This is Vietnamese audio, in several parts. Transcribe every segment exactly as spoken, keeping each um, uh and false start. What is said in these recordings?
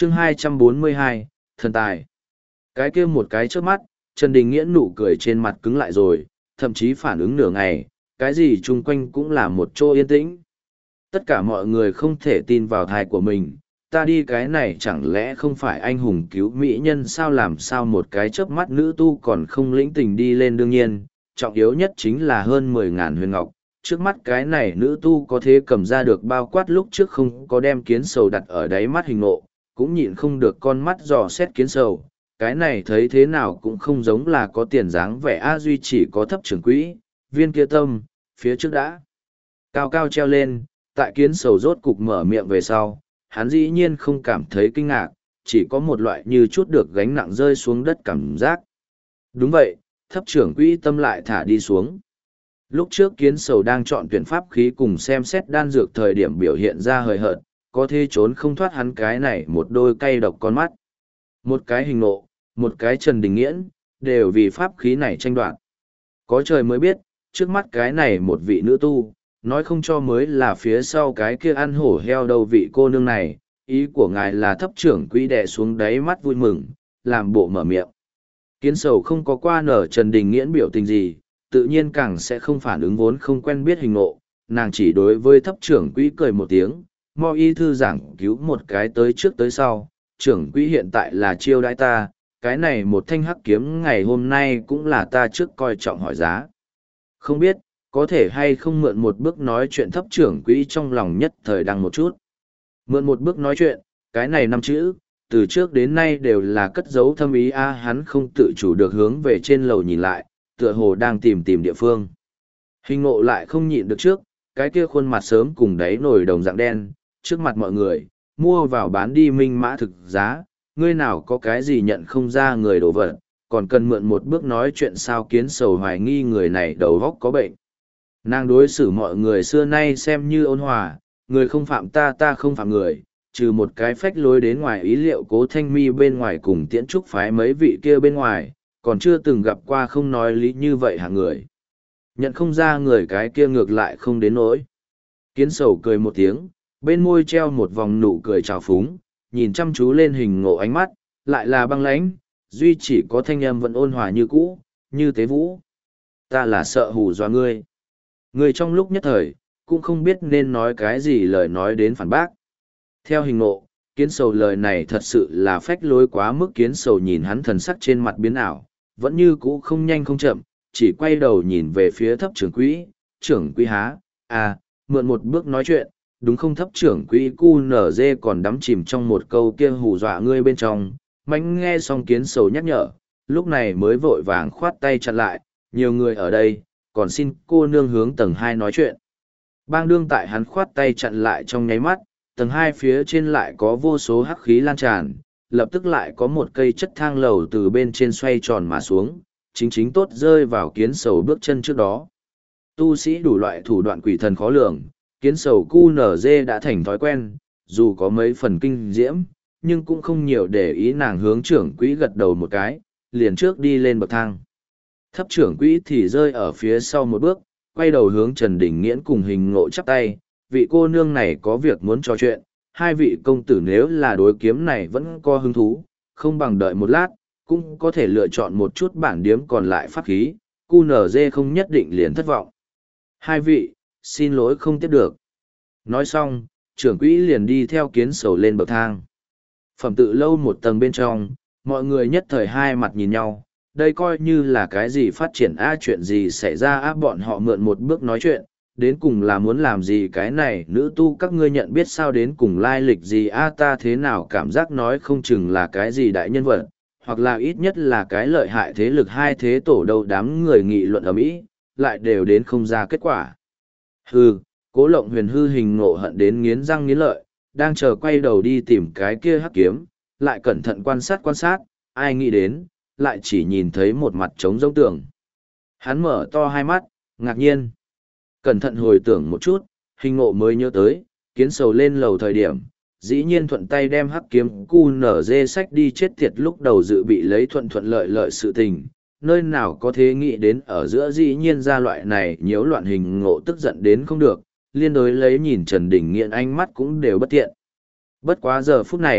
chương hai trăm bốn mươi hai, thần tài. Cái kia một cái trước mắt, Trần Đình Nghiễn nụ cười trên mặt cứng lại rồi, thậm chí phản ứng nửa ngày, cái gì chung quanh cũng là một chỗ yên tĩnh. Tất cả mọi người không thể tin vào thai của mình, ta đi cái này chẳng lẽ không phải anh hùng cứu mỹ nhân sao, làm sao một cái chớp mắt nữ tu còn không lĩnh tình đi lên. Đương nhiên, trọng yếu nhất chính là hơn mười ngàn huyền ngọc. Trước mắt cái này nữ tu có thể cầm ra được bao quát lúc trước không có đem kiến sầu đặt ở đáy mắt hình ngộ, cũng nhịn không được con mắt dò xét kiến sầu. Cái này thấy thế nào cũng không giống là có tiền dáng vẻ A Duy, chỉ có thấp trưởng quỹ, viên kia tâm, phía trước đã cao cao treo lên. Tại kiến sầu rốt cục mở miệng về sau, hắn dĩ nhiên không cảm thấy kinh ngạc, chỉ có một loại như chút được gánh nặng rơi xuống đất cảm giác. Đúng vậy, thấp trưởng quỹ tâm lại thả đi xuống. Lúc trước kiến sầu đang chọn tuyển pháp khí cùng xem xét đan dược thời điểm biểu hiện ra hời hợt, có thể trốn không thoát hắn cái này một đôi cay độc con mắt. Một cái hình nộ, một cái Trần Đình Nghiễn, đều vì pháp khí này tranh đoạt. Có trời mới biết, trước mắt cái này một vị nữ tu, nói không cho mới là phía sau cái kia ăn hổ heo đầu vị cô nương này, ý của ngài là thấp trưởng quỹ đè xuống đáy mắt vui mừng, làm bộ mở miệng. Kiến sầu không có qua nở Trần Đình Nghiễn biểu tình gì, tự nhiên càng sẽ không phản ứng vốn không quen biết hình ngộ, nàng chỉ đối với thấp trưởng quỹ cười một tiếng, mo y thư giảng cứu một cái tới trước tới sau, trưởng quỹ hiện tại là chiêu đãi ta, cái này một thanh hắc kiếm ngày hôm nay cũng là ta trước coi trọng hỏi giá. Không biết, có thể hay không mượn một bước nói chuyện, thấp trưởng quỹ trong lòng nhất thời đằng một chút. Mượn một bước nói chuyện, cái này năm chữ, từ trước đến nay đều là cất giấu thâm ý a. Hắn không tự chủ được hướng về trên lầu nhìn lại, tựa hồ đang tìm tìm địa phương. Hình ngộ lại không nhịn được trước, cái kia khuôn mặt sớm cùng đáy nổi đồng dạng đen, trước mặt mọi người, mua vào bán đi minh mã thực giá, ngươi nào có cái gì nhận không ra người đồ vật, còn cần mượn một bước nói chuyện sao. Kiến sầu hoài nghi người này đầu óc có bệnh. Nàng đối xử mọi người xưa nay xem như ôn hòa, người không phạm ta ta không phạm người, trừ một cái phách lối đến ngoài ý liệu Cố Thanh Mi bên ngoài cùng Tiễn Trúc phái mấy vị kia bên ngoài, còn chưa từng gặp qua không nói lý như vậy hạng người. Nhận không ra người cái kia ngược lại không đến nỗi. Kiến sầu cười một tiếng, bên môi treo một vòng nụ cười trào phúng, nhìn chăm chú lên hình ngộ, ánh mắt lại là băng lãnh, duy chỉ có thanh âm vẫn ôn hòa như cũ, như tế vũ. Ta là sợ hù dọa ngươi. Ngươi trong lúc nhất thời, cũng không biết nên nói cái gì lời nói đến phản bác. Theo hình ngộ, kiến sầu lời này thật sự là phách lối quá mức. Kiến sầu nhìn hắn thần sắc trên mặt biến ảo, vẫn như cũ không nhanh không chậm, chỉ quay đầu nhìn về phía thấp trưởng quỹ. Trưởng quỹ há, à, mượn một bước nói chuyện, đúng không? Thấp trưởng quỹ cu nở dê còn đắm chìm trong một câu kia hù dọa ngươi bên trong. Mánh nghe xong kiến sầu nhắc nhở, lúc này mới vội vàng khoát tay chặn lại, nhiều người ở đây, còn xin cô nương hướng tầng hai nói chuyện. Bang đương tại hắn khoát tay chặn lại trong nháy mắt, tầng hai phía trên lại có vô số hắc khí lan tràn, lập tức lại có một cây chất thang lầu từ bên trên xoay tròn mà xuống, chính chính tốt rơi vào kiến sầu bước chân trước đó. Tu sĩ đủ loại thủ đoạn quỷ thần khó lường, kiến sầu cu nở dê đã thành thói quen, dù có mấy phần kinh diễm, nhưng cũng không nhiều để ý. Nàng hướng trưởng quỹ gật đầu một cái, liền trước đi lên bậc thang. Thấp trưởng quỹ thì rơi ở phía sau một bước, quay đầu hướng Trần Đình Nghiễn cùng hình ngộ chắp tay, vị cô nương này có việc muốn trò chuyện, hai vị công tử nếu là đối kiếm này vẫn có hứng thú, không bằng đợi một lát, cũng có thể lựa chọn một chút bản điếm còn lại pháp khí, cu nở dê không nhất định liền thất vọng. Hai vị, xin lỗi không tiếp được. Nói xong, trưởng quỹ liền đi theo kiến sầu lên bậc thang. Phẩm tự lâu một tầng bên trong, mọi người nhất thời hai mặt nhìn nhau, đây coi như là cái gì phát triển a, chuyện gì xảy ra a. Bọn họ mượn một bước nói chuyện, đến cùng là muốn làm gì cái này nữ tu các ngươi nhận biết sao, đến cùng lai lịch gì a. Ta thế nào cảm giác nói không chừng là cái gì đại nhân vật, hoặc là ít nhất là cái lợi hại thế lực hai thế tổ đâu. Đám người nghị luận ở mỹ lại đều đến không ra kết quả. Hừ, Cố Lộng Huyền hư hình ngộ hận đến nghiến răng nghiến lợi, đang chờ quay đầu đi tìm cái kia hắc kiếm, lại cẩn thận quan sát quan sát, ai nghĩ đến, lại chỉ nhìn thấy một mặt trống rỗng tường. Hắn mở to hai mắt, ngạc nhiên. Cẩn thận hồi tưởng một chút, hình ngộ mới nhớ tới, kiến sầu lên lầu thời điểm, dĩ nhiên thuận tay đem hắc kiếm cu nở dê sách đi chết tiệt, lúc đầu dự bị lấy thuận thuận lợi lợi sự tình. Nơi nào có thế nghĩ đến ở giữa dĩ nhiên ra loại này nhiễu loạn. Hình ngộ tức giận đến không được, liên đối lấy nhìn Trần Đình Nghiễn ánh mắt cũng đều bất tiện. Bất quá giờ phút này,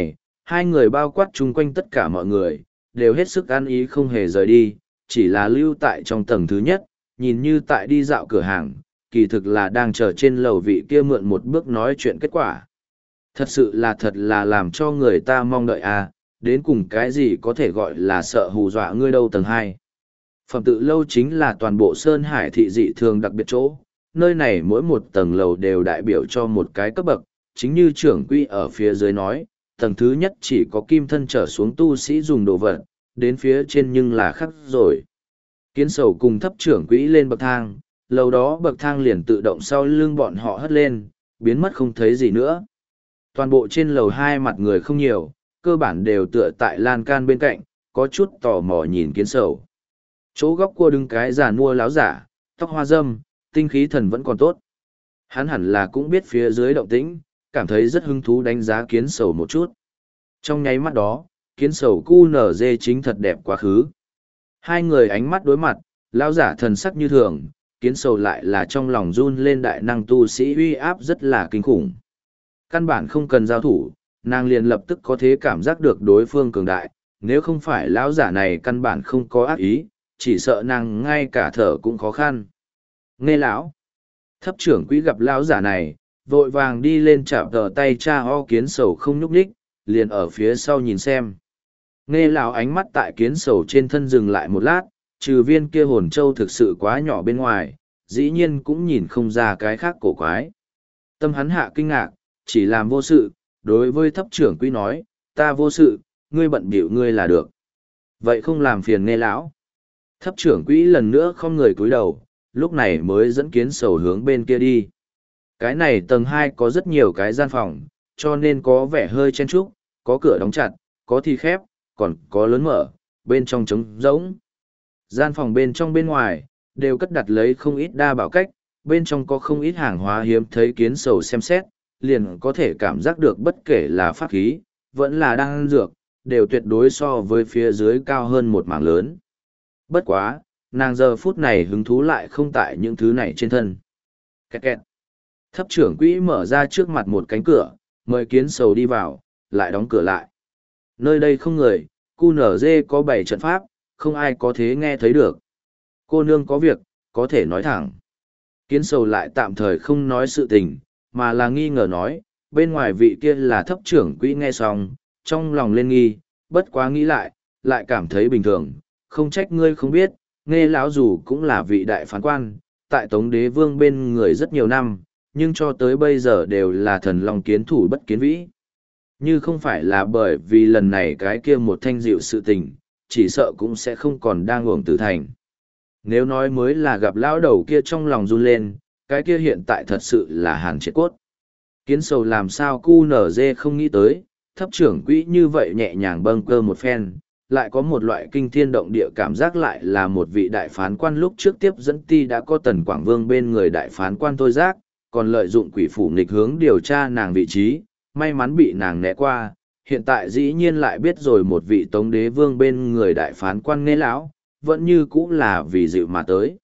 hai người bao quát chung quanh tất cả mọi người, đều hết sức ăn ý không hề rời đi, chỉ là lưu tại trong tầng thứ nhất, nhìn như tại đi dạo cửa hàng, kỳ thực là đang chờ trên lầu vị kia mượn một bước nói chuyện kết quả. Thật sự là thật là làm cho người ta mong đợi à, đến cùng cái gì có thể gọi là sợ hù dọa ngươi đâu tầng hai. Phẩm tự lâu chính là toàn bộ Sơn Hải thị dị thường đặc biệt chỗ, nơi này mỗi một tầng lầu đều đại biểu cho một cái cấp bậc, chính như trưởng quỹ ở phía dưới nói, tầng thứ nhất chỉ có kim thân trở xuống tu sĩ dùng đồ vật, đến phía trên nhưng là khác rồi. Kiến sầu cùng thấp trưởng quỹ lên bậc thang, lầu đó bậc thang liền tự động sau lưng bọn họ hất lên, biến mất không thấy gì nữa. Toàn bộ trên lầu hai mặt người không nhiều, cơ bản đều tựa tại lan can bên cạnh, có chút tò mò nhìn kiến sầu. Chỗ góc cua đứng cái giàn mua láo giả, tóc hoa râm, tinh khí thần vẫn còn tốt. Hắn hẳn là cũng biết phía dưới động tĩnh, cảm thấy rất hứng thú đánh giá kiến sầu một chút. Trong nháy mắt đó, kiến sầu cu nở dê chính thật đẹp quá khứ. Hai người ánh mắt đối mặt, lão giả thần sắc như thường, kiến sầu lại là trong lòng run lên đại năng tu sĩ uy áp rất là kinh khủng. Căn bản không cần giao thủ, nàng liền lập tức có thể cảm giác được đối phương cường đại, nếu không phải lão giả này căn bản không có ác ý, chỉ sợ nàng ngay cả thở cũng khó khăn. Nghe lão, thấp trưởng quỹ gặp lão giả này, vội vàng đi lên chạm tờ tay cha o kiến sầu không nhúc nhích, liền ở phía sau nhìn xem. Nghe lão ánh mắt tại kiến sầu trên thân dừng lại một lát, trừ viên kia hồn châu thực sự quá nhỏ bên ngoài, dĩ nhiên cũng nhìn không ra cái khác cổ quái. Tâm hắn hạ kinh ngạc, chỉ làm vô sự, đối với thấp trưởng quỹ nói, ta vô sự, ngươi bận bịu ngươi là được. Vậy không làm phiền nghe lão. Thấp trưởng quỹ lần nữa không người cúi đầu, lúc này mới dẫn kiến sầu hướng bên kia đi. Cái này tầng hai có rất nhiều cái gian phòng, cho nên có vẻ hơi chen chúc, có cửa đóng chặt, có thì khép, còn có lớn mở, bên trong trống rỗng. Gian phòng bên trong bên ngoài, đều cất đặt lấy không ít đa bảo cách, bên trong có không ít hàng hóa hiếm thấy kiến sầu xem xét, liền có thể cảm giác được bất kể là pháp khí, vẫn là đan dược, đều tuyệt đối so với phía dưới cao hơn một mảng lớn. Bất quá, nàng giờ phút này hứng thú lại không tại những thứ này trên thân. Kẹt kẹt. Thấp trưởng quỹ mở ra trước mặt một cánh cửa, mời kiến sầu đi vào, lại đóng cửa lại. Nơi đây không người, cu nở dê có bảy trận pháp, không ai có thế nghe thấy được. Cô nương có việc, có thể nói thẳng. Kiến sầu lại tạm thời không nói sự tình, mà là nghi ngờ nói, bên ngoài vị kia là thấp trưởng quỹ nghe xong, trong lòng lên nghi, bất quá nghĩ lại, lại cảm thấy bình thường, không trách ngươi không biết, nghe lão dù cũng là vị đại phán quan, tại Tống Đế Vương bên người rất nhiều năm, nhưng cho tới bây giờ đều là thần long kiến thủ bất kiến vĩ. Như không phải là bởi vì lần này cái kia một thanh dịu sự tình, chỉ sợ cũng sẽ không còn đang uổng tử thành. Nếu nói mới là gặp lão đầu kia trong lòng run lên, cái kia hiện tại thật sự là hàn triệt cốt. Kiến sầu làm sao cu nở dê không nghĩ tới, thấp trưởng quỹ như vậy nhẹ nhàng bâng cơ một phen, lại có một loại kinh thiên động địa cảm giác lại là một vị đại phán quan lúc trước tiếp dẫn ti đã có Tần Quảng Vương bên người đại phán quan thôi giác, còn lợi dụng quỷ phủ nghịch hướng điều tra nàng vị trí, may mắn bị nàng né qua, hiện tại dĩ nhiên lại biết rồi một vị Tống Đế Vương bên người đại phán quan nghe lão, vẫn như cũng là vì dịu mà tới.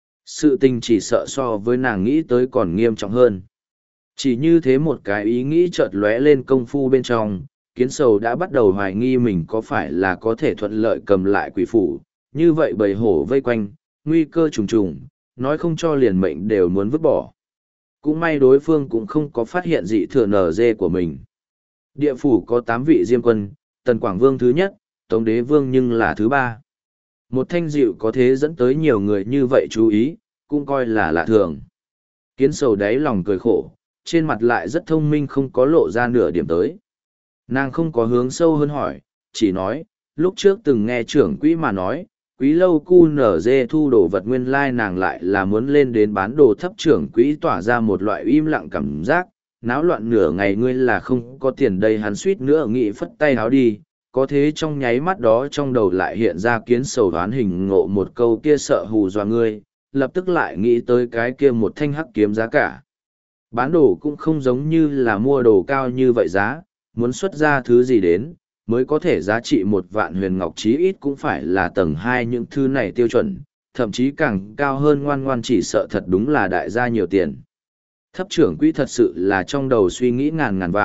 Sự tình chỉ sợ so với nàng nghĩ tới còn nghiêm trọng hơn. Chỉ như thế một cái ý nghĩ chợt lóe lên công phu bên trong, kiến sầu đã bắt đầu hoài nghi mình có phải là có thể thuận lợi cầm lại quỷ phủ, như vậy bầy hổ vây quanh, nguy cơ trùng trùng, nói không cho liền mệnh đều muốn vứt bỏ. Cũng may đối phương cũng không có phát hiện dị thừa nở dê của mình. Địa phủ có tám vị diêm quân, Tần Quảng Vương thứ nhất, Tống Đế Vương nhưng là thứ ba. Một thanh dịu có thế dẫn tới nhiều người như vậy chú ý, cũng coi là lạ thường. Kiến sầu đáy lòng cười khổ, trên mặt lại rất thông minh không có lộ ra nửa điểm tới. Nàng không có hướng sâu hơn hỏi, chỉ nói, lúc trước từng nghe trưởng quỹ mà nói, quý lâu cu nở dê thu đồ vật nguyên lai nàng lại là muốn lên đến bán đồ thấp trưởng quỹ tỏa ra một loại im lặng cảm giác, náo loạn nửa ngày ngươi là không có tiền đây hắn suýt nữa nghĩ phất tay háo đi, có thế trong nháy mắt đó trong đầu lại hiện ra kiến sầu đoán hình ngộ một câu kia sợ hù dọa ngươi, lập tức lại nghĩ tới cái kia một thanh hắc kiếm giá cả. Bán đồ cũng không giống như là mua đồ cao như vậy giá, muốn xuất ra thứ gì đến, mới có thể giá trị một vạn huyền ngọc chí ít cũng phải là tầng hai những thứ này tiêu chuẩn, thậm chí càng cao hơn ngoan ngoan chỉ sợ thật đúng là đại gia nhiều tiền. Thấp trưởng quỹ thật sự là trong đầu suy nghĩ ngàn ngàn vạn,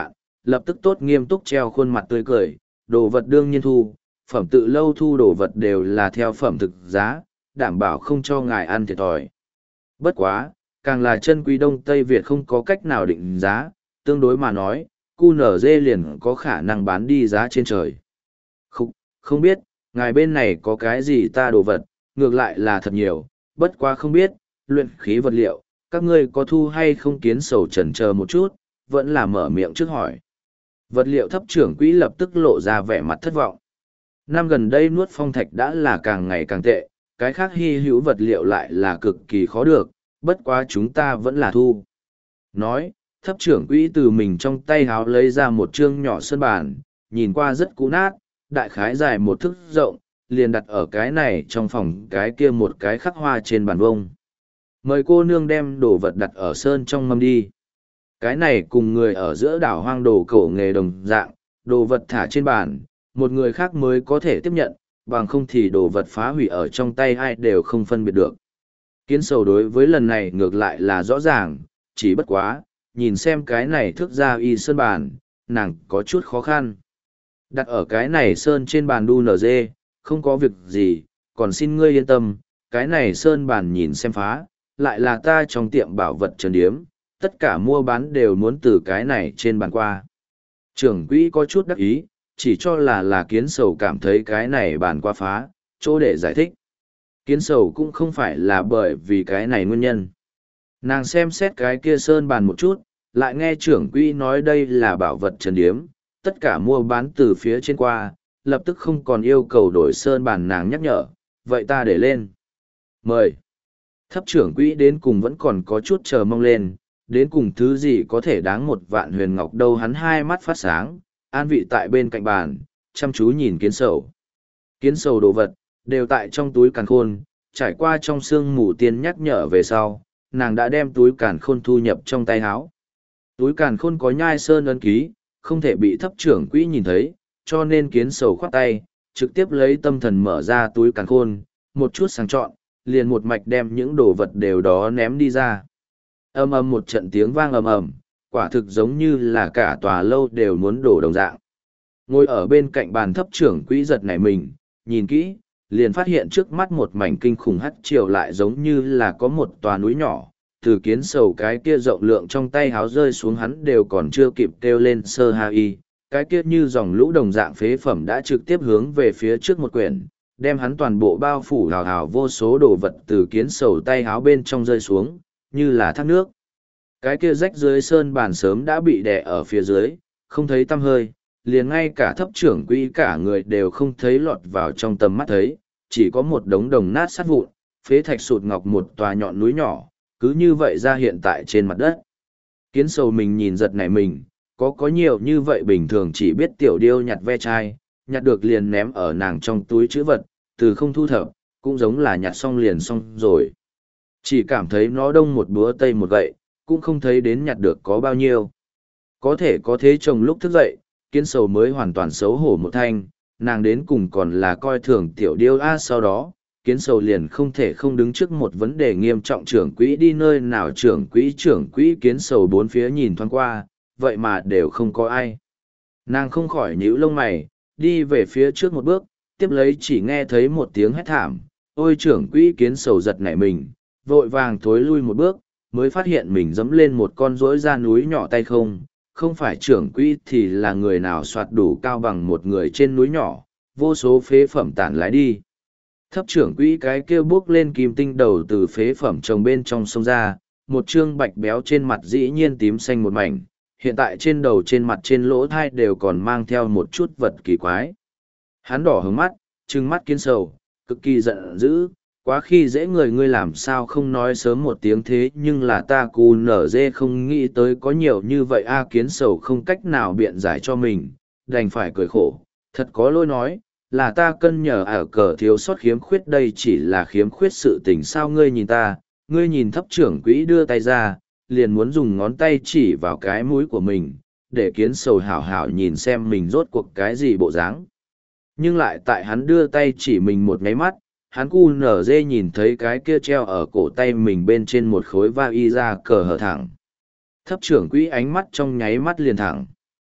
lập tức tốt nghiêm túc treo khuôn mặt tươi cười, đồ vật đương nhiên thu, phẩm tự lâu thu đồ vật đều là theo phẩm thực giá, đảm bảo không cho ngài ăn thiệt thòi. Bất quá, càng là chân quý Đông Tây Việt không có cách nào định giá, tương đối mà nói, cu nở dê liền có khả năng bán đi giá trên trời. Không, không biết, ngài bên này có cái gì ta đồ vật, ngược lại là thật nhiều, bất quá không biết, luyện khí vật liệu, các ngươi có thu hay không kiến sầu chần chờ một chút, vẫn là mở miệng trước hỏi. Vật liệu thấp trưởng quỹ lập tức lộ ra vẻ mặt thất vọng. Năm gần đây nuốt phong thạch đã là càng ngày càng tệ, cái khác hy hữu vật liệu lại là cực kỳ khó được, bất quá chúng ta vẫn là thu. Nói, thấp trưởng quỹ từ mình trong tay háo lấy ra một chương nhỏ sơn bàn, nhìn qua rất cũ nát, đại khái dài một thước rộng, liền đặt ở cái này trong phòng cái kia một cái khắc hoa trên bàn vông. Mời cô nương đem đồ vật đặt ở sơn trong mâm đi. Cái này cùng người ở giữa đảo hoang đồ cổ nghề đồng dạng, đồ vật thả trên bàn, một người khác mới có thể tiếp nhận, bằng không thì đồ vật phá hủy ở trong tay ai đều không phân biệt được. Kiến sầu đối với lần này ngược lại là rõ ràng, chỉ bất quá, nhìn xem cái này thước ra y sơn bàn, nàng có chút khó khăn. Đặt ở cái này sơn trên bàn đu nở dê, không có việc gì, còn xin ngươi yên tâm, cái này sơn bàn nhìn xem phá, lại là ta trong tiệm bảo vật trần điếm, tất cả mua bán đều muốn từ cái này trên bàn qua. Trưởng quỹ có chút đắc ý, chỉ cho là là kiến sầu cảm thấy cái này bàn qua phá, chỗ để giải thích. Kiến sầu cũng không phải là bởi vì cái này nguyên nhân. Nàng xem xét cái kia sơn bàn một chút, lại nghe trưởng quỹ nói đây là bảo vật trần điếm, tất cả mua bán từ phía trên qua, lập tức không còn yêu cầu đổi sơn bàn, nàng nhắc nhở, vậy ta để lên. Mời. Thấp trưởng quỹ đến cùng vẫn còn có chút chờ mong lên, đến cùng thứ gì có thể đáng một vạn huyền ngọc đâu, hắn hai mắt phát sáng, an vị tại bên cạnh bàn, chăm chú nhìn kiến sầu. Kiến sầu đồ vật, đều tại trong túi càn khôn, trải qua trong sương mù tiên nhắc nhở về sau, nàng đã đem túi càn khôn thu nhập trong tay háo. Túi càn khôn có nhai sơn ấn ký, không thể bị thấp trưởng quỹ nhìn thấy, cho nên kiến sầu khoát tay, trực tiếp lấy tâm thần mở ra túi càn khôn, một chút sang chọn, liền một mạch đem những đồ vật đều đó ném đi ra. Âm ầm một trận tiếng vang ầm ầm, quả thực giống như là cả tòa lâu đều muốn đổ đồng dạng. Ngồi ở bên cạnh bàn thấp trưởng quỹ giật nảy mình, nhìn kỹ, liền phát hiện trước mắt một mảnh kinh khủng hắt chiều lại giống như là có một tòa núi nhỏ, từ kiến sầu cái kia rộng lượng trong tay háo rơi xuống hắn đều còn chưa kịp kêu lên sơ ha y, cái kia như dòng lũ đồng dạng phế phẩm đã trực tiếp hướng về phía trước một quyển, đem hắn toàn bộ bao phủ hào hào vô số đồ vật từ kiến sầu tay háo bên trong rơi xuống, như là thác nước. Cái kia rách dưới sơn bàn sớm đã bị đè ở phía dưới, không thấy tăm hơi, liền ngay cả thấp trưởng quỹ cả người đều không thấy lọt vào trong tầm mắt thấy, chỉ có một đống đồng nát sát vụn, phế thạch sụt ngọc một tòa nhọn núi nhỏ, cứ như vậy ra hiện tại trên mặt đất. Kiến sầu mình nhìn giật nảy mình, có có nhiều như vậy bình thường chỉ biết tiểu điêu nhặt ve chai, nhặt được liền ném ở nàng trong túi chữ vật, từ không thu thập, cũng giống là nhặt xong liền xong rồi. Chỉ cảm thấy nó đông một búa tây một gậy, cũng không thấy đến nhặt được có bao nhiêu. Có thể có thế chồng lúc thức dậy, kiến sầu mới hoàn toàn xấu hổ một thanh, nàng đến cùng còn là coi thường tiểu điêu a. Sau đó, kiến sầu liền không thể không đứng trước một vấn đề nghiêm trọng, trưởng quỹ đi nơi nào, trưởng quỹ trưởng quỹ kiến sầu bốn phía nhìn thoáng qua, vậy mà đều không có ai. Nàng không khỏi nhíu lông mày, đi về phía trước một bước, tiếp lấy chỉ nghe thấy một tiếng hét thảm, ôi trưởng quỹ kiến sầu giật nảy mình, vội vàng thối lui một bước, mới phát hiện mình dẫm lên một con rỗi ra núi nhỏ tay không, không phải trưởng quỹ thì là người nào soạt đủ cao bằng một người trên núi nhỏ, vô số phế phẩm tản lái đi. Thấp trưởng quỹ cái kêu bước lên kim tinh đầu từ phế phẩm trồng bên trong sông ra, một trương bạch béo trên mặt dĩ nhiên tím xanh một mảnh, hiện tại trên đầu trên mặt trên lỗ thai đều còn mang theo một chút vật kỳ quái. Hắn đỏ hướng mắt, trừng mắt kiến sầu, cực kỳ giận dữ, quá khi dễ người, ngươi làm sao không nói sớm một tiếng thế, nhưng là ta cù nở dê không nghĩ tới có nhiều như vậy a. Kiến sầu không cách nào biện giải cho mình, đành phải cười khổ, thật có lỗi nói, là ta cân nhờ ở cờ thiếu sót khiếm khuyết, đây chỉ là khiếm khuyết sự tình sao. Ngươi nhìn ta, ngươi nhìn thấp trưởng quỹ đưa tay ra, liền muốn dùng ngón tay chỉ vào cái mũi của mình, để kiến sầu hảo hảo nhìn xem mình rốt cuộc cái gì bộ dáng. Nhưng lại tại hắn đưa tay chỉ mình một nháy mắt, hắn cu nở dê nhìn thấy cái kia treo ở cổ tay mình bên trên một khối va y ra cờ hở thẳng. Thấp trưởng quỹ ánh mắt trong nháy mắt liền thẳng.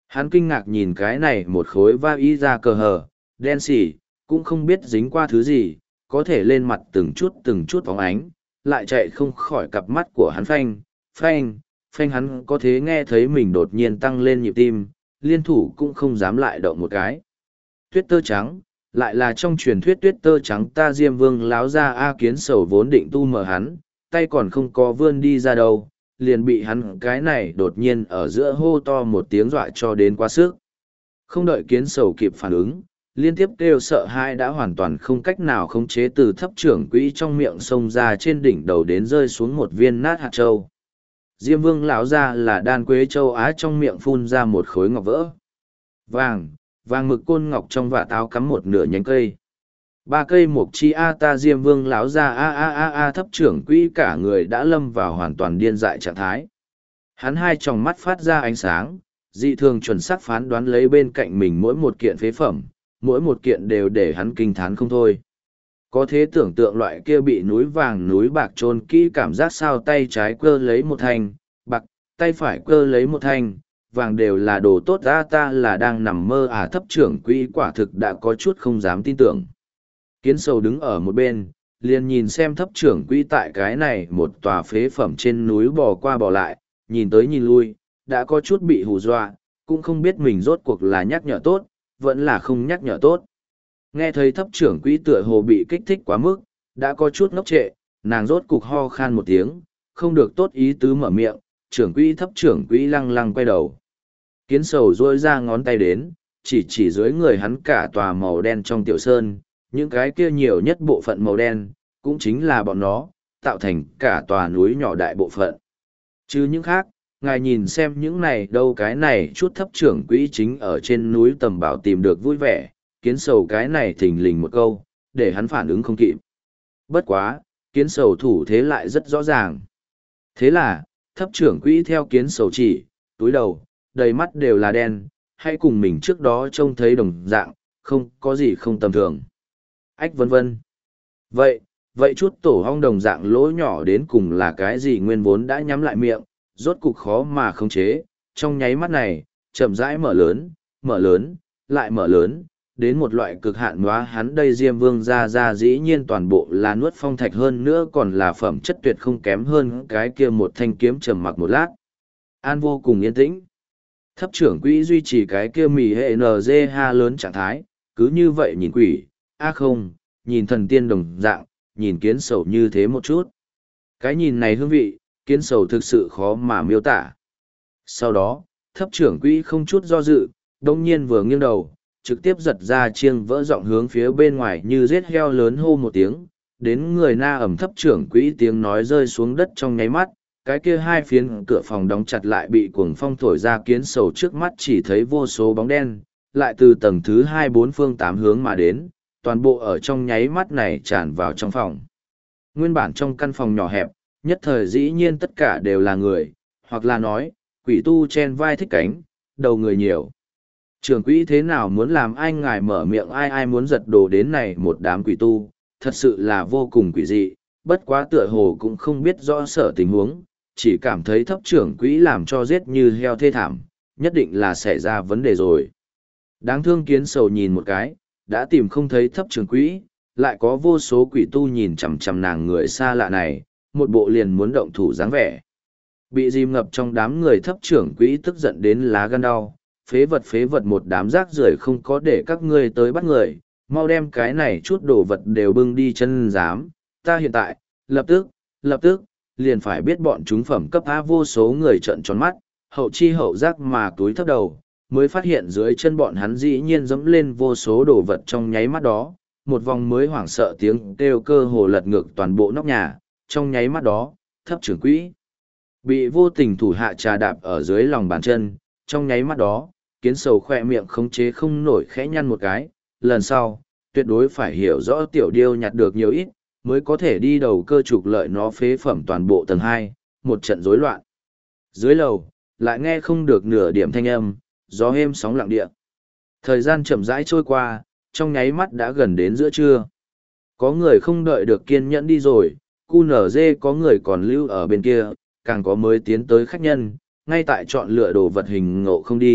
Hắn kinh ngạc nhìn cái này một khối va y ra cờ hờ, đen xỉ, cũng không biết dính qua thứ gì, có thể lên mặt từng chút từng chút phóng ánh, lại chạy không khỏi cặp mắt của hắn phanh, phanh, phanh hắn có thể nghe thấy mình đột nhiên tăng lên nhịp tim, liên thủ cũng không dám lại động một cái. Tuyết tơ trắng, lại là trong truyền thuyết tuyết tơ trắng ta Diêm Vương láo ra A Kiến Sầu vốn định tu mở hắn, tay còn không có vươn đi ra đâu, liền bị hắn cái này đột nhiên ở giữa hô to một tiếng dọa cho đến quá sức. Không đợi Kiến Sầu kịp phản ứng, liên tiếp kêu sợ hãi đã hoàn toàn không cách nào khống chế từ thấp trưởng quỹ trong miệng xông ra trên đỉnh đầu đến rơi xuống một viên nát hạt châu. Diêm Vương lão ra là đan quế châu Á trong miệng phun ra một khối ngọc vỡ. Vàng, vàng mực côn ngọc trong vạt áo cắm một nửa nhánh cây. Ba cây mộc chi a ta Diêm Vương lão ra a a a a thấp trưởng quỹ cả người đã lâm vào hoàn toàn điên dại trạng thái. Hắn hai tròng mắt phát ra ánh sáng, dị thường chuẩn xác phán đoán lấy bên cạnh mình mỗi một kiện phế phẩm, mỗi một kiện đều để hắn kinh thán không thôi. Có thế tưởng tượng loại kia bị núi vàng núi bạc chôn kỹ cảm giác sao tay trái cơ lấy một thanh, bạc, tay phải cơ lấy một thanh, vàng đều là đồ tốt ra ta là đang nằm mơ à thấp trưởng quỹ quả thực đã có chút không dám tin tưởng. Kiến Sầu đứng ở một bên, liền nhìn xem thấp trưởng quỹ tại cái này một tòa phế phẩm trên núi bò qua bò lại, nhìn tới nhìn lui, đã có chút bị hù dọa, cũng không biết mình rốt cuộc là nhắc nhở tốt, vẫn là không nhắc nhở tốt. Nghe thấy thấp trưởng quỹ tựa hồ bị kích thích quá mức, đã có chút ngốc trệ, nàng rốt cục ho khan một tiếng, không được tốt ý tứ mở miệng, trưởng quỹ thấp trưởng quỹ lăng lăng quay đầu. Kiến Sầu duỗi ra ngón tay đến, chỉ chỉ dưới người hắn cả tòa màu đen trong tiểu sơn, những cái kia nhiều nhất bộ phận màu đen, cũng chính là bọn nó, tạo thành cả tòa núi nhỏ đại bộ phận. Chứ những khác, ngài nhìn xem những này đâu cái này chút thấp trưởng quỹ chính ở trên núi tầm bảo tìm được vui vẻ, Kiến Sầu cái này thình lình một câu, để hắn phản ứng không kịp. Bất quá, Kiến Sầu thủ thế lại rất rõ ràng. Thế là, thấp trưởng quỹ theo Kiến Sầu chỉ, túi đầu, đầy mắt đều là đen, hay cùng mình trước đó trông thấy đồng dạng, không có gì không tầm thường. Ách vân vân. Vậy, vậy chút tổ hong đồng dạng lỗ nhỏ đến cùng là cái gì nguyên vốn đã nhắm lại miệng, rốt cục khó mà khống chế, trong nháy mắt này, chậm rãi mở lớn, mở lớn, lại mở lớn, đến một loại cực hạn hóa hắn đây Diêm Vương ra ra dĩ nhiên toàn bộ là nuốt phong thạch hơn nữa còn là phẩm chất tuyệt không kém hơn cái kia một thanh kiếm trầm mặc một lát. An vô cùng yên tĩnh. Thấp trưởng quỹ duy trì cái kia mì hệ en giê ha lớn trạng thái, cứ như vậy nhìn quỷ, a không, nhìn thần tiên đồng dạng, nhìn Kiến Sầu như thế một chút. Cái nhìn này hương vị, Kiến Sầu thực sự khó mà miêu tả. Sau đó, thấp trưởng quỹ không chút do dự, đông nhiên vừa nghiêng đầu, trực tiếp giật ra chiêng vỡ giọng hướng phía bên ngoài như giết heo lớn hô một tiếng, đến người na ẩm thấp trưởng quỹ tiếng nói rơi xuống đất trong nháy mắt, cái kia hai phiến cửa phòng đóng chặt lại bị cuồng phong thổi ra Kiến Sầu trước mắt chỉ thấy vô số bóng đen, lại từ tầng thứ hai bốn phương tám hướng mà đến, toàn bộ ở trong nháy mắt này tràn vào trong phòng. Nguyên bản trong căn phòng nhỏ hẹp, nhất thời dĩ nhiên tất cả đều là người, hoặc là nói, quỷ tu chen vai thích cánh, đầu người nhiều. Trưởng quỹ thế nào muốn làm ai ngài mở miệng ai ai muốn giật đồ đến này một đám quỷ tu, thật sự là vô cùng quỷ dị, bất quá tựa hồ cũng không biết rõ sở tình huống, chỉ cảm thấy thấp trưởng quỹ làm cho giết như heo thê thảm, nhất định là xảy ra vấn đề rồi. Đáng thương Kiến Sầu nhìn một cái, đã tìm không thấy thấp trưởng quỹ, lại có vô số quỷ tu nhìn chằm chằm nàng người xa lạ này, một bộ liền muốn động thủ dáng vẻ. Bị dìm ngập trong đám người thấp trưởng quỹ tức giận đến lá gan đau, phế vật phế vật một đám rác rưởi không có để các ngươi tới bắt người, mau đem cái này chút đồ vật đều bưng đi chân giám, ta hiện tại, lập tức, lập tức, liền phải biết bọn chúng phẩm cấp á vô số người trợn tròn mắt, hậu chi hậu giác mà túi thấp đầu, mới phát hiện dưới chân bọn hắn dĩ nhiên dẫm lên vô số đồ vật trong nháy mắt đó, một vòng mới hoảng sợ tiếng kêu cơ hồ lật ngược toàn bộ nóc nhà, trong nháy mắt đó, thấp trưởng quỹ bị vô tình thủ hạ trà đạp ở dưới lòng bàn chân, trong nháy mắt đó, Kiến Sầu khoe miệng khống chế không nổi khẽ nhăn một cái, lần sau, tuyệt đối phải hiểu rõ tiểu điêu nhặt được nhiều ít, mới có thể đi đầu cơ trục lợi nó phế phẩm toàn bộ tầng hai, một trận rối loạn. Dưới lầu, lại nghe không được nửa điểm thanh âm, gió êm sóng lặng địa. Thời gian chậm rãi trôi qua, trong nháy mắt đã gần đến giữa trưa. Có người không đợi được kiên nhẫn đi rồi, cu nở dê có người còn lưu ở bên kia, càng có mới tiến tới khách nhân, ngay tại chọn lựa đồ vật hình ngộ không đi,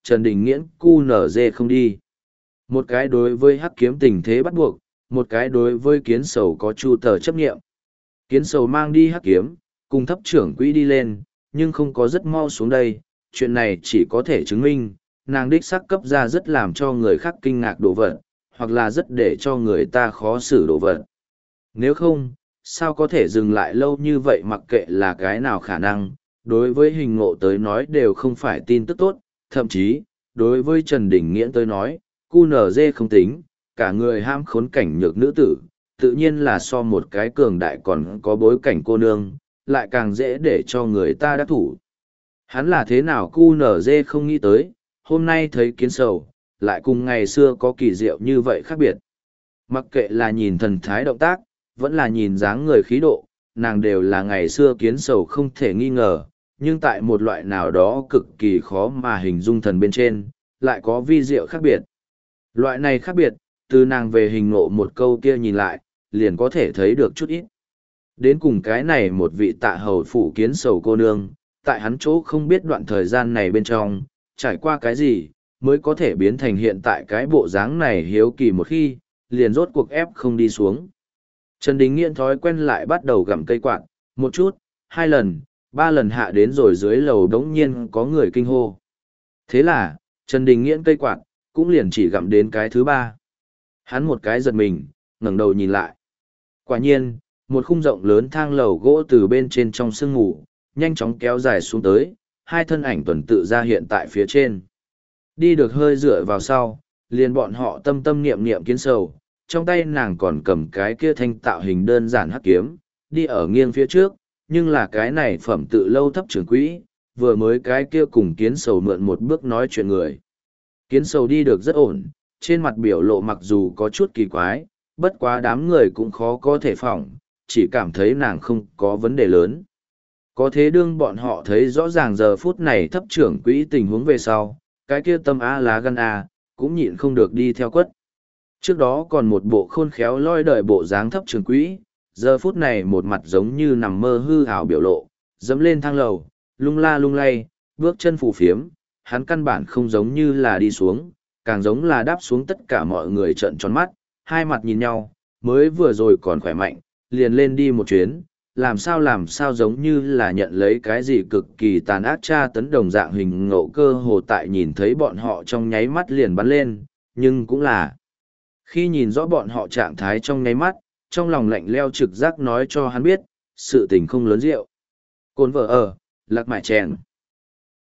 Trần Đình Nghiễn cu nở dê không đi. Một cái đối với hắc kiếm tình thế bắt buộc, một cái đối với kiến sầu có chu tờ chấp nghiệm. Kiến sầu mang đi hắc kiếm, cùng thấp trưởng quỹ đi lên, nhưng không có rất mau xuống đây, chuyện này chỉ có thể chứng minh, nàng đích xác cấp ra rất làm cho người khác kinh ngạc đồ vật, hoặc là rất để cho người ta khó xử đồ vật. Nếu không, sao có thể dừng lại lâu như vậy mặc kệ là cái nào khả năng, đối với hình ngộ tới nói đều không phải tin tức tốt, thậm chí, đối với Trần Đình Nghiễn tới nói, cu nở dê không tính, cả người ham khốn cảnh nhược nữ tử, tự nhiên là so một cái cường đại còn có bối cảnh cô nương, lại càng dễ để cho người ta đắc thủ. Hắn là thế nào cu nở dê không nghĩ tới, hôm nay thấy kiến sầu, lại cùng ngày xưa có kỳ diệu như vậy khác biệt. Mặc kệ là nhìn thần thái động tác, vẫn là nhìn dáng người khí độ, nàng đều là ngày xưa kiến sầu không thể nghi ngờ, nhưng tại một loại nào đó cực kỳ khó mà hình dung thần bên trên, lại có vi diệu khác biệt. Loại này khác biệt, từ nàng về hình ngộ một câu kia nhìn lại, liền có thể thấy được chút ít. Đến cùng cái này một vị tạ hầu phủ kiến sầu cô nương, tại hắn chỗ không biết đoạn thời gian này bên trong, trải qua cái gì, mới có thể biến thành hiện tại cái bộ dáng này hiếu kỳ một khi, liền rốt cuộc ép không đi xuống. Trần Đình Nghiễn thói quen lại bắt đầu gặm cây quạt, một chút, hai lần, ba lần hạ đến rồi dưới lầu đống nhiên có người kinh hô. Thế là, Trần Đình Nghiễn cây quạt, cũng liền chỉ gặm đến cái thứ ba. Hắn một cái giật mình, ngẩng đầu nhìn lại. Quả nhiên, một khung rộng lớn thang lầu gỗ từ bên trên trong sương ngủ, nhanh chóng kéo dài xuống tới, hai thân ảnh tuần tự ra hiện tại phía trên. Đi được hơi dựa vào sau, liền bọn họ tâm tâm niệm niệm kiến sầu, trong tay nàng còn cầm cái kia thanh tạo hình đơn giản hắc kiếm, đi ở nghiêng phía trước, nhưng là cái này phẩm tự lâu thấp trưởng quỹ, vừa mới cái kia cùng kiến sầu mượn một bước nói chuyện người. Kiến sầu đi được rất ổn, trên mặt biểu lộ mặc dù có chút kỳ quái, bất quá đám người cũng khó có thể phỏng, chỉ cảm thấy nàng không có vấn đề lớn. Có thế đương bọn họ thấy rõ ràng giờ phút này thấp trưởng quỹ tình huống về sau, cái kia tâm A lá gan A, cũng nhịn không được đi theo quất. Trước đó còn một bộ khôn khéo loi đời bộ dáng thấp trưởng quỹ, giờ phút này một mặt giống như nằm mơ hư ảo biểu lộ, dẫm lên thang lầu, lung la lung lay, bước chân phù phiếm, hắn căn bản không giống như là đi xuống, càng giống là đáp xuống tất cả mọi người trợn tròn mắt, hai mặt nhìn nhau, mới vừa rồi còn khỏe mạnh, liền lên đi một chuyến, làm sao làm sao giống như là nhận lấy cái gì cực kỳ tàn ác tra tấn đồng dạng hình ngộ cơ hồ tại nhìn thấy bọn họ trong nháy mắt liền bắn lên, nhưng cũng là khi nhìn rõ bọn họ trạng thái trong nháy mắt, trong lòng lạnh leo trực giác nói cho hắn biết, sự tình không lớn rượu. Cồn vợ ở, lạc mại chèn.